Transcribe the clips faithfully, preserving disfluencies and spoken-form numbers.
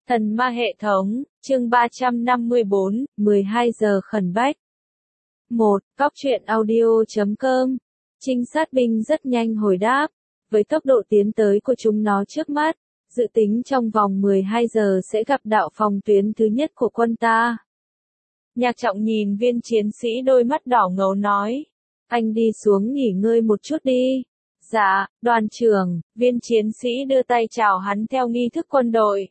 Thần ma hệ thống, chương ba trăm năm mươi bốn, mười hai giờ khẩn bách. một. Cóc truyện audio chấm com. Trinh sát binh rất nhanh hồi đáp. Với tốc độ tiến tới của chúng nó trước mắt, dự tính trong vòng mười hai giờ sẽ gặp đạo phòng tuyến thứ nhất của quân ta. Nhạc Trọng nhìn viên chiến sĩ đôi mắt đỏ ngầu nói. Anh đi xuống nghỉ ngơi một chút đi. Dạ, đoàn trưởng, viên chiến sĩ đưa tay chào hắn theo nghi thức quân đội.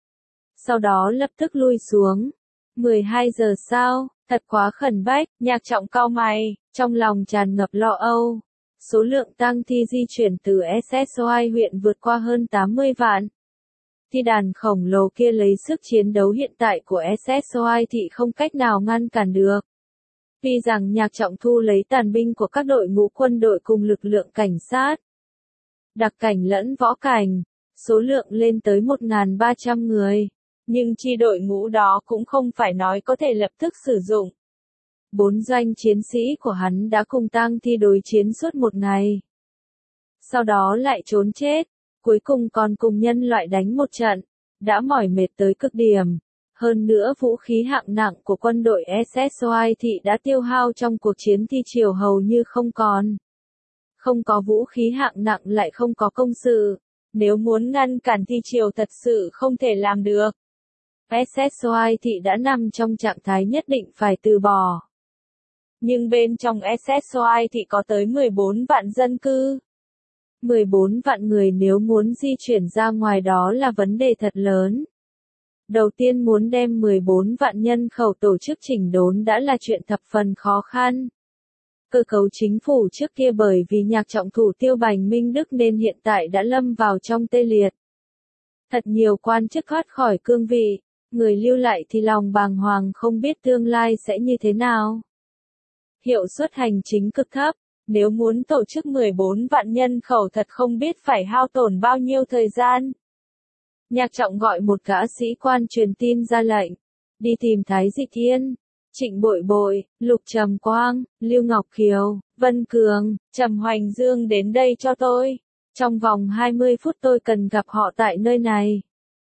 Sau đó lập tức lui xuống. mười hai giờ sau, thật quá khẩn bách, Nhạc Trọng cau mày, trong lòng tràn ngập lo âu. Số lượng tang thi di chuyển từ ét ét o i huyện vượt qua hơn tám mươi vạn. Thi đàn khổng lồ kia lấy sức chiến đấu hiện tại của ét ét o i thì không cách nào ngăn cản được. Vì rằng Nhạc Trọng thu lấy tàn binh của các đội ngũ quân đội cùng lực lượng cảnh sát, đặc cảnh lẫn võ cảnh, số lượng lên tới một nghìn ba trăm người. Nhưng chi đội ngũ đó cũng không phải nói có thể lập tức sử dụng. Bốn doanh chiến sĩ của hắn đã cùng tang thi đối chiến suốt một ngày. Sau đó lại trốn chết, cuối cùng còn cùng nhân loại đánh một trận, đã mỏi mệt tới cực điểm. Hơn nữa vũ khí hạng nặng của quân đội ét ét o i thì đã tiêu hao trong cuộc chiến thi triều hầu như không còn. Không có vũ khí hạng nặng lại không có công sự. Nếu muốn ngăn cản thi triều thật sự không thể làm được. ét ét o i thì đã nằm trong trạng thái nhất định phải từ bỏ. Nhưng bên trong ét ét o i thì có tới mười bốn vạn dân cư. mười bốn vạn người nếu muốn di chuyển ra ngoài đó là vấn đề thật lớn. Đầu tiên muốn đem mười bốn vạn nhân khẩu tổ chức chỉnh đốn đã là chuyện thập phần khó khăn. Cơ cấu chính phủ trước kia bởi vì Nhạc Trọng thủ tiêu Bành Minh Đức nên hiện tại đã lâm vào trong tê liệt. Thật nhiều quan chức thoát khỏi cương vị. Người lưu lại thì lòng bàng hoàng không biết tương lai sẽ như thế nào. Hiệu suất hành chính cực thấp, nếu muốn tổ chức mười bốn vạn nhân khẩu thật không biết phải hao tổn bao nhiêu thời gian. Nhạc Trọng gọi một gã sĩ quan truyền tin ra lệnh, đi tìm Thái Dị Thiên, Trịnh Bội Bội, Lục Trầm Quang, Lưu Ngọc Kiều, Vân Cường, Trầm Hoành Dương đến đây cho tôi. Trong vòng hai mươi phút tôi cần gặp họ tại nơi này.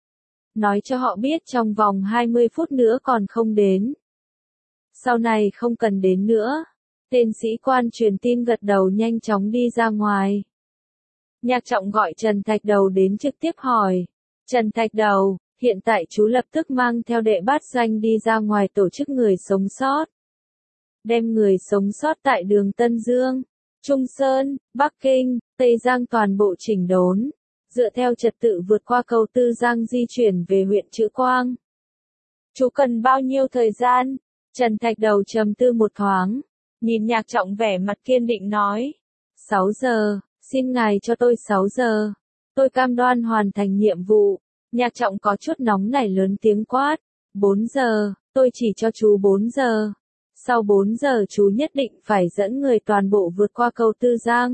Nói cho họ biết trong vòng hai mươi phút nữa còn không đến. Sau này không cần đến nữa. Tên sĩ quan truyền tin gật đầu nhanh chóng đi ra ngoài. Nhạc Trọng gọi Trần Thạch Đầu đến trực tiếp hỏi. Trần Thạch Đầu, hiện tại chú lập tức mang theo đệ bát doanh đi ra ngoài tổ chức người sống sót. Đem người sống sót tại đường Tân Dương, Trung Sơn, Bắc Kinh, Tây Giang toàn bộ chỉnh đốn. Dựa theo trật tự vượt qua cầu Tư Giang di chuyển về huyện Trữ Quang. Chú cần bao nhiêu thời gian? Trần Thạch Đầu trầm tư một thoáng. Nhìn Nhạc Trọng vẻ mặt kiên định nói. sáu giờ, xin ngài cho tôi sáu giờ. Tôi cam đoan hoàn thành nhiệm vụ. Nhạc Trọng có chút nóng nảy lớn tiếng quát. bốn giờ, tôi chỉ cho chú bốn giờ. Sau bốn giờ chú nhất định phải dẫn người toàn bộ vượt qua cầu Tư Giang.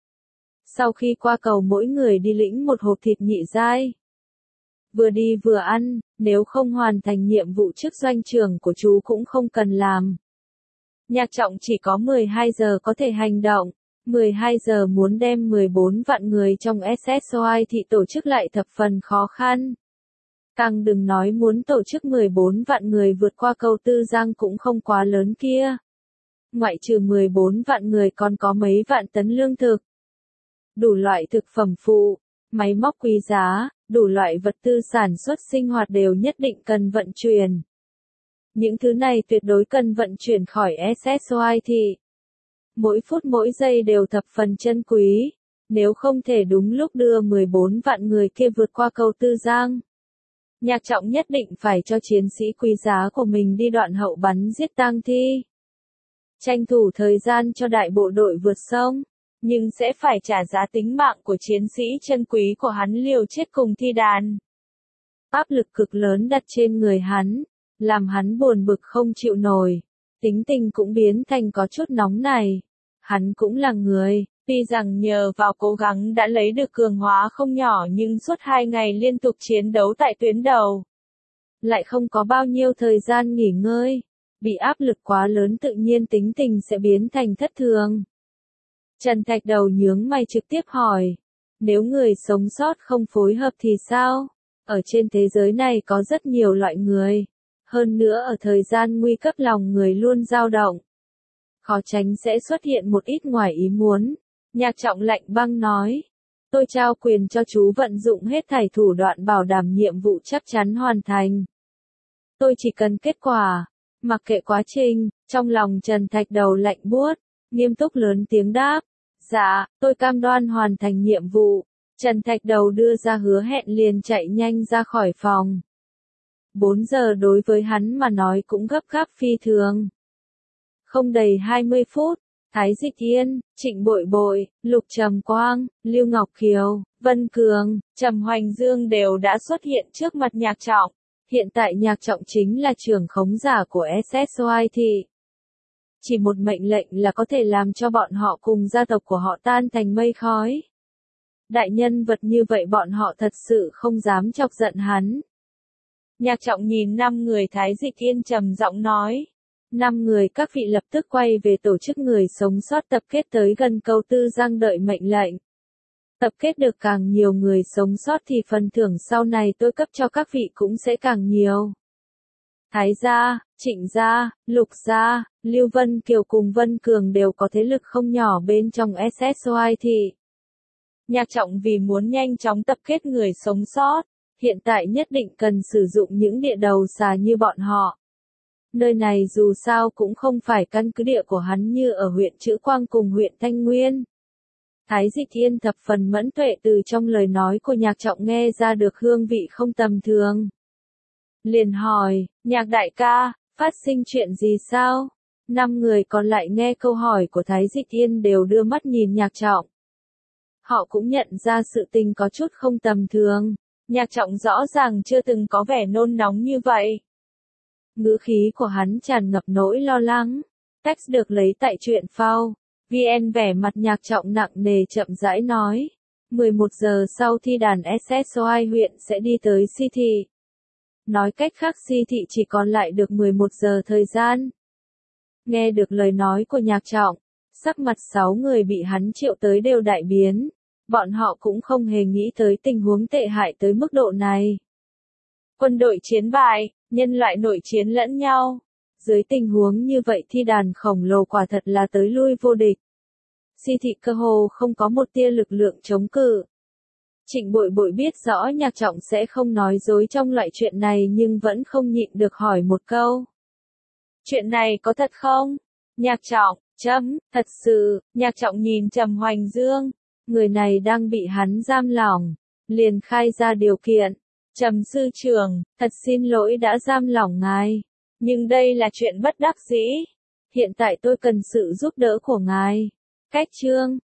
Sau khi qua cầu mỗi người đi lĩnh một hộp thịt nhị giai. Vừa đi vừa ăn, nếu không hoàn thành nhiệm vụ trước doanh trưởng của chú cũng không cần làm. Nhạc Trọng chỉ có mười hai giờ có thể hành động. mười hai giờ muốn đem mười bốn vạn người trong ét ét o i thì tổ chức lại thập phần khó khăn. Càng đừng nói muốn tổ chức mười bốn vạn người vượt qua cầu Tư Giang cũng không quá lớn kia. Ngoại trừ mười bốn vạn người còn có mấy vạn tấn lương thực. Đủ loại thực phẩm phụ, máy móc quý giá, đủ loại vật tư sản xuất sinh hoạt đều nhất định cần vận chuyển. Những thứ này tuyệt đối cần vận chuyển khỏi ét ét o i thì mỗi phút mỗi giây đều thập phần chân quý, nếu không thể đúng lúc đưa mười bốn vạn người kia vượt qua cầu Tư Giang. Nhạc Trọng nhất định phải cho chiến sĩ quý giá của mình đi đoạn hậu bắn giết tang thi. Tranh thủ thời gian cho đại bộ đội vượt sông. Nhưng sẽ phải trả giá tính mạng của chiến sĩ chân quý của hắn liều chết cùng thi đàn. Áp lực cực lớn đặt trên người hắn, làm hắn buồn bực không chịu nổi. Tính tình cũng biến thành có chút nóng này. Hắn cũng là người, tuy rằng nhờ vào cố gắng đã lấy được cường hóa không nhỏ nhưng suốt hai ngày liên tục chiến đấu tại tuyến đầu. Lại không có bao nhiêu thời gian nghỉ ngơi. Bị áp lực quá lớn tự nhiên tính tình sẽ biến thành thất thường. Trần Thạch Đầu nhướng mày trực tiếp hỏi. Nếu người sống sót không phối hợp thì sao? Ở trên thế giới này có rất nhiều loại người. Hơn nữa ở thời gian nguy cấp lòng người luôn dao động. Khó tránh sẽ xuất hiện một ít ngoài ý muốn. Nhạc Trọng lạnh băng nói. Tôi trao quyền cho chú vận dụng hết thảy thủ đoạn bảo đảm nhiệm vụ chắc chắn hoàn thành. Tôi chỉ cần kết quả. Mặc kệ quá trình, trong lòng Trần Thạch Đầu lạnh buốt, nghiêm túc lớn tiếng đáp. Dạ, tôi cam đoan hoàn thành nhiệm vụ. Trần Thạch Đầu đưa ra hứa hẹn liền chạy nhanh ra khỏi phòng. bốn giờ đối với hắn mà nói cũng gấp gáp phi thường. Không đầy hai mươi phút, Thái Dịch Yên, Trịnh Bội Bội, Lục Trầm Quang, Lưu Ngọc Kiều, Vân Cường, Trầm Hoành Dương đều đã xuất hiện trước mặt Nhạc Trọng. Hiện tại Nhạc Trọng chính là trưởng khống giả của ét ét i thị. Chỉ một mệnh lệnh là có thể làm cho bọn họ cùng gia tộc của họ tan thành mây khói. Đại nhân vật như vậy bọn họ thật sự không dám chọc giận hắn. Nhạc Trọng nhìn năm người Thái Dịch Yên trầm giọng nói. Năm người các vị lập tức quay về tổ chức người sống sót tập kết tới gần câu Tư Giang đợi mệnh lệnh. Tập kết được càng nhiều người sống sót thì phần thưởng sau này tôi cấp cho các vị cũng sẽ càng nhiều. Thái gia, Trịnh gia, Lục gia, Lưu Vân Kiều cùng Vân Cường đều có thế lực không nhỏ bên trong ét ét i thị. Nhạc Trọng vì muốn nhanh chóng tập kết người sống sót, hiện tại nhất định cần sử dụng những địa đầu xà như bọn họ. Nơi này dù sao cũng không phải căn cứ địa của hắn như ở huyện Trữ Quang cùng huyện Thanh Nguyên. Thái Dịch Yên thập phần mẫn tuệ từ trong lời nói của Nhạc Trọng nghe ra được hương vị không tầm thường. Liền hỏi, Nhạc đại ca, phát sinh chuyện gì sao? Năm người còn lại nghe câu hỏi của Thái Dịch Yên đều đưa mắt nhìn Nhạc Trọng. Họ cũng nhận ra sự tình có chút không tầm thường. Nhạc Trọng rõ ràng chưa từng có vẻ nôn nóng như vậy. Ngữ khí của hắn tràn ngập nỗi lo lắng. Text được lấy tại truyện phao. vê en vẻ mặt Nhạc Trọng nặng nề chậm rãi nói. mười một giờ sau thi đàn ét ét i huyện sẽ đi tới Si Thị. Nói cách khác Si Thị chỉ còn lại được mười một giờ thời gian. Nghe được lời nói của Nhạc Trọng, sắc mặt sáu người bị hắn triệu tới đều đại biến. Bọn họ cũng không hề nghĩ tới tình huống tệ hại tới mức độ này. Quân đội chiến bại, nhân loại nội chiến lẫn nhau. Dưới tình huống như vậy thi đàn khổng lồ quả thật là tới lui vô địch. Si Thị cơ hồ không có một tia lực lượng chống cự. Trịnh Bội Bội biết rõ Nhạc Trọng sẽ không nói dối trong loại chuyện này nhưng vẫn không nhịn được hỏi một câu. Chuyện này có thật không? Nhạc Trọng, chấm, thật sự, Nhạc Trọng nhìn Trầm Hoành Dương. Người này đang bị hắn giam lỏng. Liền khai ra điều kiện. Trầm sư trưởng, thật xin lỗi đã giam lỏng ngài. Nhưng đây là chuyện bất đắc dĩ. Hiện tại tôi cần sự giúp đỡ của ngài. Cách chương